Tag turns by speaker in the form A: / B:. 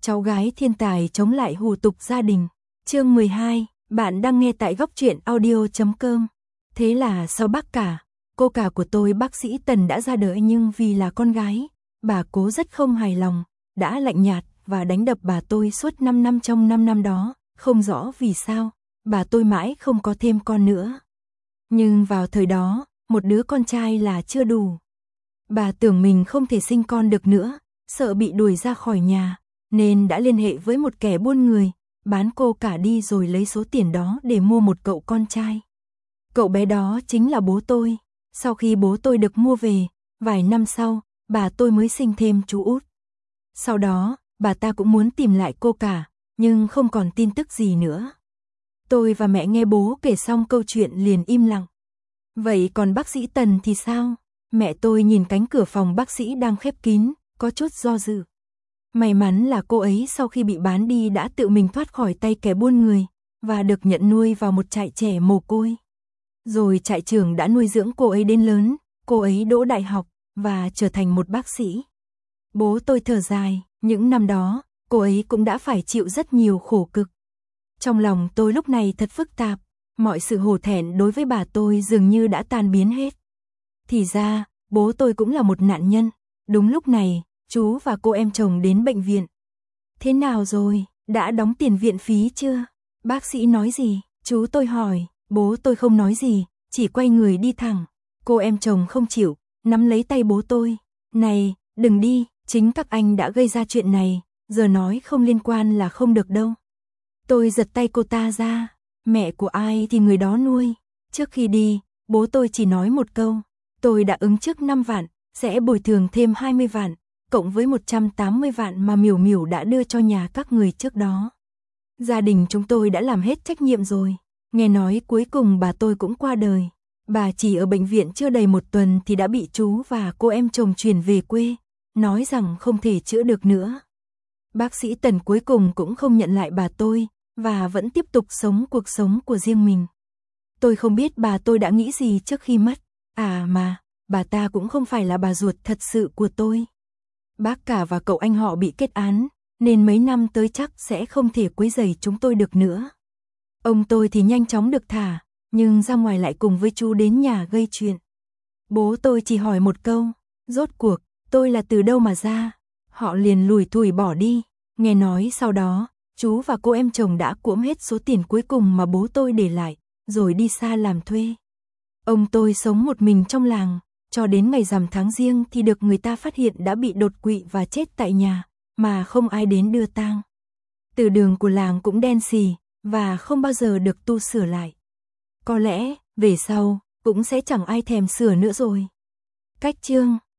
A: cháu gái thiên tài chống lại hủ tục gia đình. Chương 12, bạn đang nghe tại goctruyện audio.com. Thế là sau bác cả, cô cả của tôi bác sĩ Tần đã ra đời, nhưng vì là con gái, bà cố rất không hài lòng, đã lạnh nhạt và đánh đập bà tôi suốt 5 năm. Trong 5 năm đó, không rõ vì sao, bà tôi mãi không có thêm con nữa. Nhưng vào thời đó, một đứa con trai là chưa đủ. Bà tưởng mình không thể sinh con được nữa, sợ bị đuổi ra khỏi nhà, nên đã liên hệ với một kẻ buôn người, bán cô cả đi rồi lấy số tiền đó để mua một cậu con trai. Cậu bé đó chính là bố tôi. Sau khi bố tôi được mua về, vài năm sau, bà tôi mới sinh thêm chú út. Sau đó, bà ta cũng muốn tìm lại cô cả, nhưng không còn tin tức gì nữa. Tôi và mẹ nghe bố kể xong câu chuyện liền im lặng. Vậy còn bác sĩ Tần thì sao? Mẹ tôi nhìn cánh cửa phòng bác sĩ đang khép kín, có chút do dự. May mắn là cô ấy sau khi bị bán đi đã tự mình thoát khỏi tay kẻ buôn người, và được nhận nuôi vào một trại trẻ mồ côi. Rồi trại trưởng đã nuôi dưỡng cô ấy đến lớn, cô ấy đỗ đại học, và trở thành một bác sĩ. Bố tôi thở dài, những năm đó, cô ấy cũng đã phải chịu rất nhiều khổ cực. Trong lòng tôi lúc này thật phức tạp, mọi sự hổ thẹn đối với bà tôi dường như đã tan biến hết. Thì ra, bố tôi cũng là một nạn nhân. Đúng lúc này, chú và cô em chồng đến bệnh viện. Thế nào rồi, đã đóng tiền viện phí chưa? Bác sĩ nói gì? Chú tôi hỏi, bố tôi không nói gì, chỉ quay người đi thẳng. Cô em chồng không chịu, nắm lấy tay bố tôi. Này, đừng đi, chính các anh đã gây ra chuyện này, giờ nói không liên quan là không được đâu. Tôi giật tay cô ta ra, mẹ của ai thì người đó nuôi. Trước khi đi, bố tôi chỉ nói một câu, tôi đã ứng trước 5 vạn, sẽ bồi thường thêm 20 vạn, cộng với 180 vạn mà Miểu Miểu đã đưa cho nhà các người trước đó. Gia đình chúng tôi đã làm hết trách nhiệm rồi. Nghe nói cuối cùng bà tôi cũng qua đời. Bà chỉ ở bệnh viện chưa đầy 1 tuần thì đã bị chú và cô em chồng chuyển về quê, nói rằng không thể chữa được nữa. Bác sĩ Tần cuối cùng cũng không nhận lại bà tôi, và vẫn tiếp tục sống cuộc sống của riêng mình. Tôi không biết bà tôi đã nghĩ gì trước khi mất. À mà, bà ta cũng không phải là bà ruột thật sự của tôi. Bác cả và cậu anh họ bị kết án, nên mấy năm tới chắc sẽ không thể quấy rầy chúng tôi được nữa. Ông tôi thì nhanh chóng được thả, nhưng ra ngoài lại cùng với chú đến nhà gây chuyện. Bố tôi chỉ hỏi một câu, rốt cuộc, tôi là từ đâu mà ra? Họ liền lủi thủi bỏ đi. Nghe nói sau đó, chú và cô em chồng đã cuỗm hết số tiền cuối cùng mà bố tôi để lại, rồi đi xa làm thuê. Ông tôi sống một mình trong làng, cho đến ngày rằm tháng Giêng thì được người ta phát hiện đã bị đột quỵ và chết tại nhà, mà không ai đến đưa tang. Từ đường của làng cũng đen xì, và không bao giờ được tu sửa lại. Có lẽ, về sau, cũng sẽ chẳng ai thèm sửa nữa rồi. Cách chương